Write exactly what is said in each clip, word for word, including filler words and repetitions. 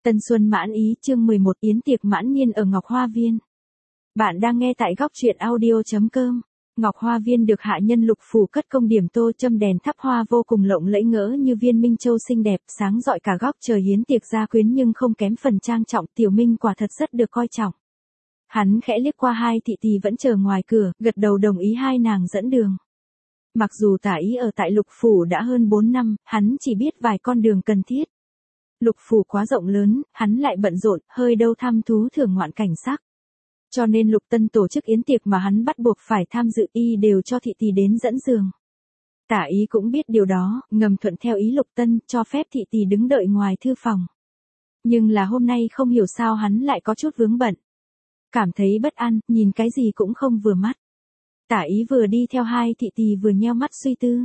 Tân Xuân mãn ý chương mười một Yến tiệc mãn niên ở Ngọc Hoa Viên. Bạn đang nghe tại góc truyện audio chấm com. Ngọc Hoa Viên được hạ nhân Lục Phủ cất công điểm tô châm đèn thắp hoa vô cùng lộng lẫy ngỡ như viên minh châu xinh đẹp, sáng rọi cả góc trời. Yến tiệc gia quyến nhưng không kém phần trang trọng, Tiểu Minh quả thật rất được coi trọng. Hắn khẽ liếc qua hai thị tỳ vẫn chờ ngoài cửa, gật đầu đồng ý hai nàng dẫn đường. Mặc dù Tả Ý ở tại Lục Phủ đã hơn bốn năm, hắn chỉ biết vài con đường cần thiết. Lục Phủ quá rộng lớn, hắn lại bận rộn, hơi đâu thăm thú thưởng ngoạn cảnh sắc. Cho nên Lục Tân tổ chức yến tiệc mà hắn bắt buộc phải tham dự, y đều cho thị tỳ đến dẫn giường. Tả Ý cũng biết điều đó, ngầm thuận theo ý Lục Tân, cho phép thị tỳ đứng đợi ngoài thư phòng. Nhưng là hôm nay không hiểu sao hắn lại có chút vướng bận. Cảm thấy bất an, nhìn cái gì cũng không vừa mắt. Tả Ý vừa đi theo hai thị tỳ vừa nheo mắt suy tư.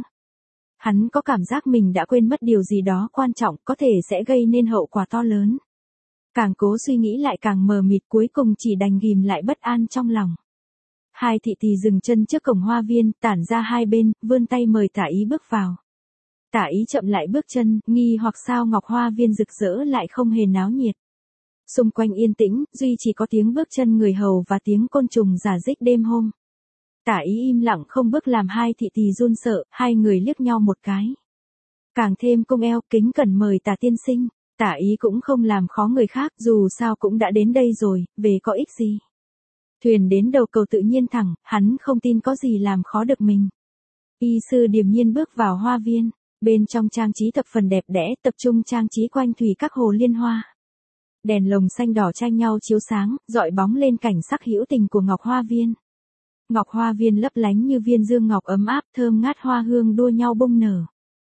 Hắn có cảm giác mình đã quên mất điều gì đó quan trọng, có thể sẽ gây nên hậu quả to lớn. Càng cố suy nghĩ lại càng mờ mịt, cuối cùng chỉ đành ghìm lại bất an trong lòng. Hai thị tỳ dừng chân trước cổng hoa viên, tản ra hai bên, vươn tay mời Tả Ý bước vào. Tả Ý chậm lại bước chân, nghi hoặc sao Ngọc Hoa Viên rực rỡ lại không hề náo nhiệt. Xung quanh yên tĩnh, duy chỉ có tiếng bước chân người hầu và tiếng côn trùng rả rích đêm hôm. Tả Ý im lặng không bước làm hai thị tỳ run sợ, hai người liếc nhau một cái. Càng thêm cung eo, kính cẩn mời Tả tiên sinh. Tả Ý cũng không làm khó người khác, dù sao cũng đã đến đây rồi, về có ích gì. Thuyền đến đầu cầu tự nhiên thẳng, hắn không tin có gì làm khó được mình. Y sư điềm nhiên bước vào hoa viên, bên trong trang trí thập phần đẹp đẽ, tập trung trang trí quanh thủy các hồ liên hoa. Đèn lồng xanh đỏ tranh nhau chiếu sáng, dọi bóng lên cảnh sắc hữu tình của Ngọc Hoa Viên. Ngọc Hoa Viên lấp lánh như viên dương ngọc ấm áp, thơm ngát hoa hương đua nhau bung nở.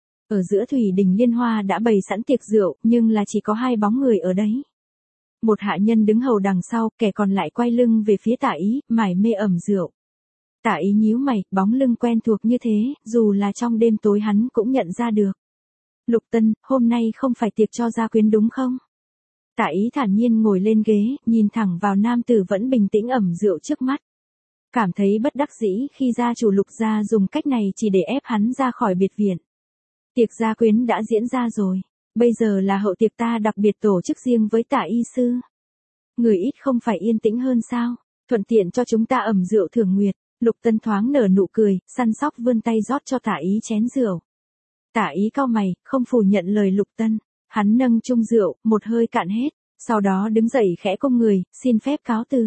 Ở giữa thủy đình liên hoa đã bày sẵn tiệc rượu, nhưng là chỉ có hai bóng người ở đấy. Một hạ nhân đứng hầu đằng sau, kẻ còn lại quay lưng về phía Tả Ý, mải mê ẩm rượu. Tả Ý nhíu mày, bóng lưng quen thuộc như thế, dù là trong đêm tối hắn cũng nhận ra được. Lục Tân, hôm nay không phải tiệc cho gia quyến đúng không? Tả Ý thản nhiên ngồi lên ghế, nhìn thẳng vào nam tử vẫn bình tĩnh ẩm rượu trước mắt. Cảm thấy bất đắc dĩ khi gia chủ Lục gia dùng cách này chỉ để ép hắn ra khỏi biệt viện. Tiệc gia quyến đã diễn ra rồi, bây giờ là hậu tiệc ta đặc biệt tổ chức riêng với Tả y sư. Người ít không phải yên tĩnh hơn sao, thuận tiện cho chúng ta ẩm rượu thưởng nguyệt. Lục Tân thoáng nở nụ cười, săn sóc vươn tay rót cho Tả Ý chén rượu. Tả Ý cau mày, không phủ nhận lời Lục Tân, hắn nâng chung rượu, một hơi cạn hết, sau đó đứng dậy khẽ cong người, xin phép cáo từ.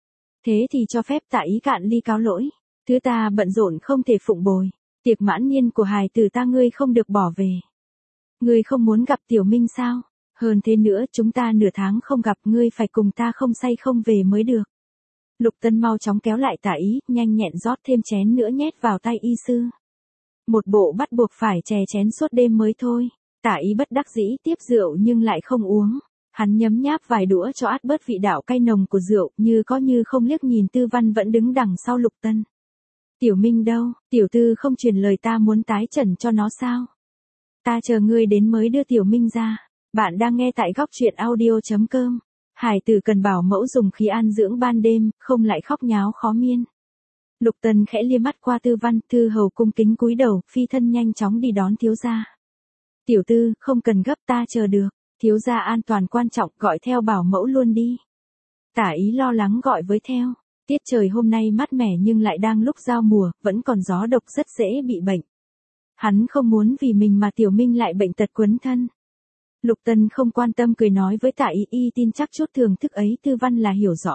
Thế thì cho phép Tả Ý cạn ly cáo lỗi, thứ ta bận rộn không thể phụng bồi. Tiệc mãn niên của hài tử ta ngươi không được bỏ về. Ngươi không muốn gặp Tiểu Minh sao? Hơn thế nữa chúng ta nửa tháng không gặp, ngươi phải cùng ta không say không về mới được. Lục Tân mau chóng kéo lại Tả Ý, nhanh nhẹn rót thêm chén nữa nhét vào tay y sư. Một bộ bắt buộc phải chè chén suốt đêm mới thôi. Tả Ý bất đắc dĩ tiếp rượu nhưng lại không uống. Hắn nhấm nháp vài đũa cho át bớt vị đạo cay nồng của rượu, như có như không liếc nhìn Tư Văn vẫn đứng đằng sau Lục Tân. Tiểu Minh đâu, tiểu tư không truyền lời ta muốn tái trần cho nó sao? Ta chờ ngươi đến mới đưa Tiểu Minh ra. Bạn đang nghe tại góc truyện audio chấm com. Hải tử cần bảo mẫu dùng khí an dưỡng ban đêm, không lại khóc nháo khó miên. Lục Tân khẽ liếc mắt qua Tư Văn, thư hầu cung kính cúi đầu, phi thân nhanh chóng đi đón thiếu gia. Tiểu tư, không cần gấp, ta chờ được. Thiếu gia an toàn quan trọng, gọi theo bảo mẫu luôn đi. Tả Ý lo lắng gọi với theo. Tiết trời hôm nay mát mẻ nhưng lại đang lúc giao mùa, vẫn còn gió độc rất dễ bị bệnh. Hắn không muốn vì mình mà Tiểu Minh lại bệnh tật quấn thân. Lục Tân không quan tâm cười nói với Tả Ý, y tin chắc chút thưởng thức ấy Tư Văn là hiểu rõ.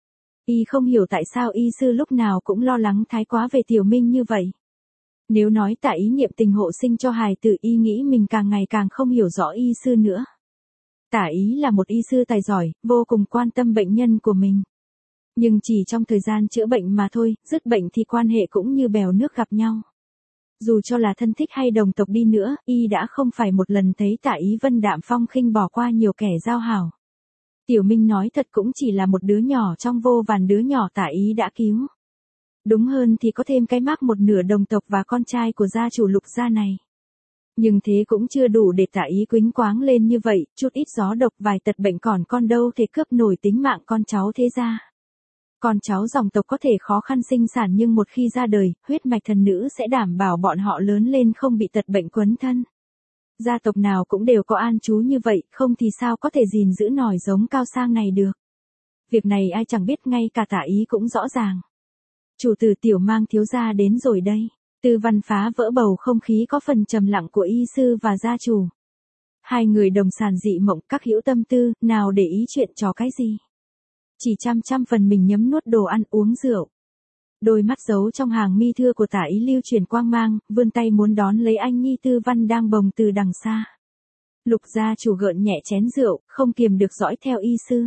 Y không hiểu tại sao y sư lúc nào cũng lo lắng thái quá về Tiểu Minh như vậy. Nếu nói Tả Ý niệm tình hộ sinh cho hài tử, y nghĩ mình càng ngày càng không hiểu rõ y sư nữa. Tả Ý là một y sư tài giỏi, vô cùng quan tâm bệnh nhân của mình. Nhưng chỉ trong thời gian chữa bệnh mà thôi, dứt bệnh thì quan hệ cũng như bèo nước gặp nhau. Dù cho là thân thích hay đồng tộc đi nữa, y đã không phải một lần thấy Tả Ý vân đạm phong khinh bỏ qua nhiều kẻ giao hảo. Tiểu Minh nói thật cũng chỉ là một đứa nhỏ trong vô vàn đứa nhỏ Tả Ý đã cứu. Đúng hơn thì có thêm cái mác một nửa đồng tộc và con trai của gia chủ Lục gia này. Nhưng thế cũng chưa đủ để Tả Ý quýnh quáng lên như vậy, chút ít gió độc vài tật bệnh còn con đâu thể cướp nổi tính mạng con cháu thế gia. Con cháu dòng tộc có thể khó khăn sinh sản nhưng một khi ra đời, huyết mạch thần nữ sẽ đảm bảo bọn họ lớn lên không bị tật bệnh quấn thân. Gia tộc nào cũng đều có an chú như vậy, không thì sao có thể gìn giữ nòi giống cao sang này được. Việc này ai chẳng biết, ngay cả Tả Ý cũng rõ ràng. Chủ tử Tiểu mang thiếu gia đến rồi đây. Tư Văn phá vỡ bầu không khí có phần trầm lặng của y sư và gia chủ. Hai người đồng sàn dị mộng, các hữu tâm tư, nào để ý chuyện trò cái gì. Chỉ chăm chăm phần mình nhấm nuốt đồ ăn uống rượu. Đôi mắt giấu trong hàng mi thưa của Tả Ý lưu truyền quang mang, vươn tay muốn đón lấy anh nhi Tư Văn đang bồng từ đằng xa. Lục gia chủ gợn nhẹ chén rượu, không kiềm được dõi theo y sư.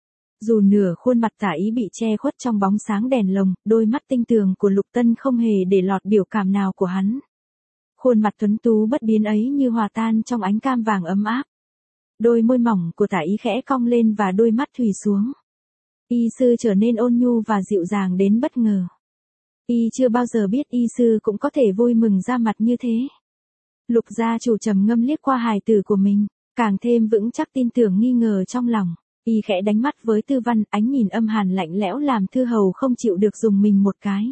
Dù nửa khuôn mặt Tả Ý bị che khuất trong bóng sáng đèn lồng, đôi mắt tinh tường của Lục Tân không hề để lọt biểu cảm nào của hắn. Khuôn mặt tuấn tú bất biến ấy như hòa tan trong ánh cam vàng ấm áp. Đôi môi mỏng của Tả Ý khẽ cong lên và đôi mắt thủy xuống. Y sư trở nên ôn nhu và dịu dàng đến bất ngờ. Y chưa bao giờ biết y sư cũng có thể vui mừng ra mặt như thế. Lục gia chủ trầm ngâm liếc qua hài tử của mình, càng thêm vững chắc tin tưởng nghi ngờ trong lòng. Y khẽ đánh mắt với Tư Văn, ánh nhìn âm hàn lạnh lẽo làm Thư Hầu không chịu được dùng mình một cái.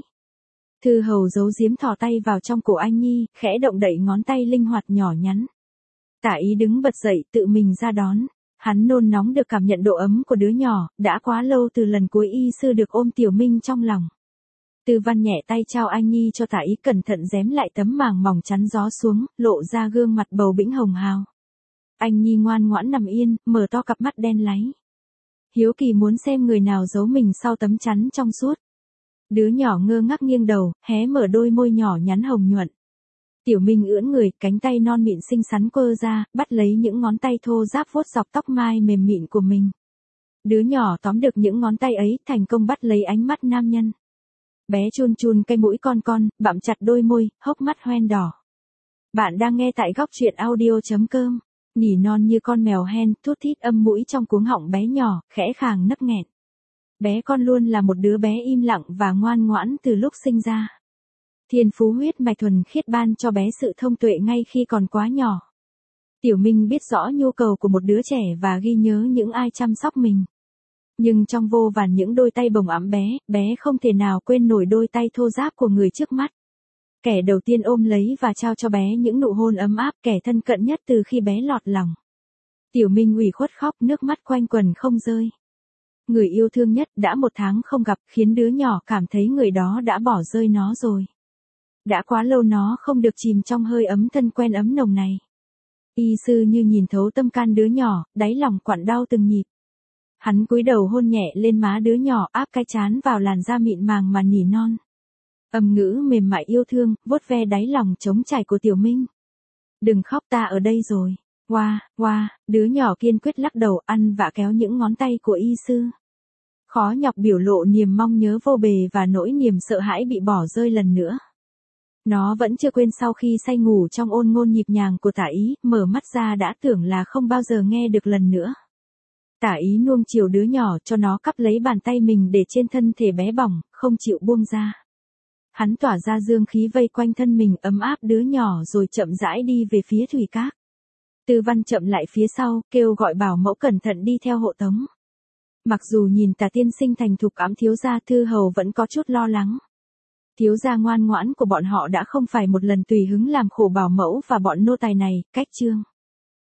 Thư Hầu giấu giếm thò tay vào trong cổ anh nhi, khẽ động đậy ngón tay linh hoạt nhỏ nhắn. Tả Ý đứng bật dậy tự mình ra đón. Hắn nôn nóng được cảm nhận độ ấm của đứa nhỏ, đã quá lâu từ lần cuối y sư được ôm Tiểu Minh trong lòng. Tư Văn nhẹ tay trao anh nhi cho Tả Ý, cẩn thận rém lại tấm màng mỏng chắn gió xuống, lộ ra gương mặt bầu bĩnh hồng hào. Anh nhi ngoan ngoãn nằm yên, mở to cặp mắt đen láy. Hiếu kỳ muốn xem người nào giấu mình sau tấm chắn trong suốt. Đứa nhỏ ngơ ngác nghiêng đầu, hé mở đôi môi nhỏ nhắn hồng nhuận. Tiểu Minh ưỡn người, cánh tay non mịn xinh xắn quơ ra, bắt lấy những ngón tay thô ráp vuốt dọc tóc mai mềm mịn của mình. Đứa nhỏ tóm được những ngón tay ấy, thành công bắt lấy ánh mắt nam nhân. Bé chun chun cái mũi con con, bặm chặt đôi môi, hốc mắt hoen đỏ. Bạn đang nghe tại góc truyện audio chấm com. Nỉ non như con mèo hen, thút thít âm mũi trong cuống họng bé nhỏ, khẽ khàng nấc nghẹn. Bé con luôn là một đứa bé im lặng và ngoan ngoãn từ lúc sinh ra. Thiên phú huyết mạch thuần khiết ban cho bé sự thông tuệ ngay khi còn quá nhỏ. Tiểu Minh biết rõ nhu cầu của một đứa trẻ và ghi nhớ những ai chăm sóc mình. Nhưng trong vô vàn những đôi tay bồng ẵm bé, bé không thể nào quên nổi đôi tay thô ráp của người trước mắt. Kẻ đầu tiên ôm lấy và trao cho bé những nụ hôn ấm áp, kẻ thân cận nhất từ khi bé lọt lòng. Tiểu Minh ủy khuất khóc, nước mắt quanh quần không rơi. Người yêu thương nhất đã một tháng không gặp, khiến đứa nhỏ cảm thấy người đó đã bỏ rơi nó rồi. Đã quá lâu nó không được chìm trong hơi ấm thân quen ấm nồng này. Y sư như nhìn thấu tâm can đứa nhỏ, đáy lòng quặn đau từng nhịp. Hắn cúi đầu hôn nhẹ lên má đứa nhỏ, áp cái trán vào làn da mịn màng mà nỉ non. Âm ngữ mềm mại yêu thương, vuốt ve đáy lòng trống trải của Tiểu Minh. Đừng khóc, ta ở đây rồi. Wow, wow, đứa nhỏ kiên quyết lắc đầu, ăn vạ kéo những ngón tay của y sư. Khó nhọc biểu lộ niềm mong nhớ vô bề và nỗi niềm sợ hãi bị bỏ rơi lần nữa. Nó vẫn chưa quên sau khi say ngủ trong ôn ngôn nhịp nhàng của Tả Ý, mở mắt ra đã tưởng là không bao giờ nghe được lần nữa. Tả Ý nuông chiều đứa nhỏ cho nó cắp lấy bàn tay mình để trên thân thể bé bỏng, không chịu buông ra. Hắn tỏa ra dương khí vây quanh thân mình ấm áp đứa nhỏ rồi chậm rãi đi về phía thủy cát. Tư Văn chậm lại phía sau, kêu gọi bảo mẫu cẩn thận đi theo hộ tống. Mặc dù nhìn Tả tiên sinh thành thục ẵm thiếu gia, Thư Hầu vẫn có chút lo lắng. Thiếu gia ngoan ngoãn của bọn họ đã không phải một lần tùy hứng làm khổ bảo mẫu và bọn nô tài này, cách chương.